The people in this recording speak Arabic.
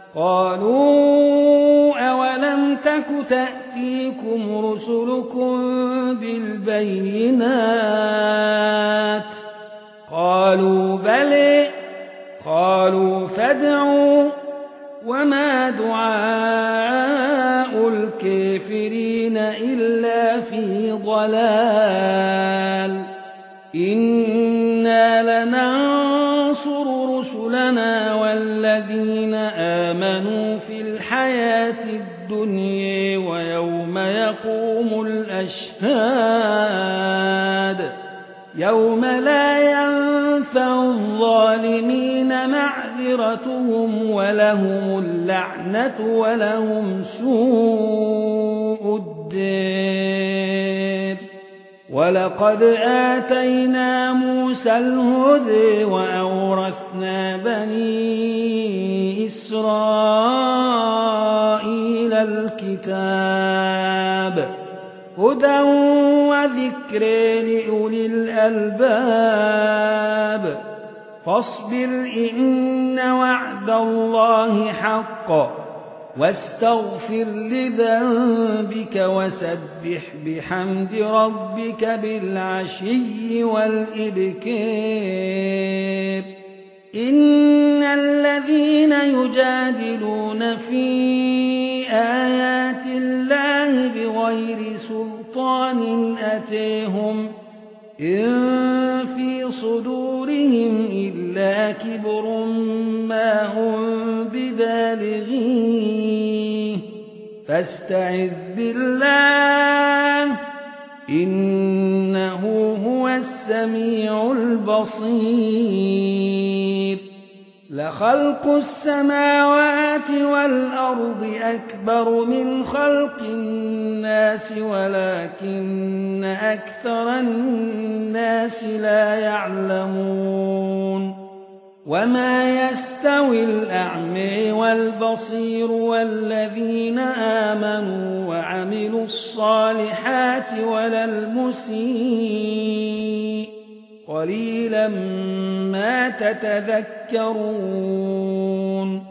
قالوا أولم تك تأتيكم رسلكم بالبينات قالوا بلى قالوا فادعوا وما دعاء الكافرين إلا في ضلال إنا لننصر رسلنا والذين آمنوا في الحياة الدنيا ويوم يقوم الأشهاد يوم لا ينفع الظالمين معذرتهم ولهم اللعنة ولهم سوء الدار ولقد آتينا موسى الهدى وأورثنا بني إسرائيل الكتاب هدى وذكر لأولي الألباب فاصبر إن وعد الله حق واستغفر لذنبك وسبح بحمد ربك بالعشي والإبكار إن الذين يجادلون في آيات الله بغير سلطان أتيهم إن في صدورهم إلا كبر ما هم ببالغيه فاستعذ بالله إنه هو السميع البصير لخلق السماوات والأرض أكبر من خلق الناس ولكن أكثر الناس لا يعلمون وما يستوي الأعمى والبصير والذين آمنوا وعملوا الصالحات ولا المسيء قليلا ما تتذكرون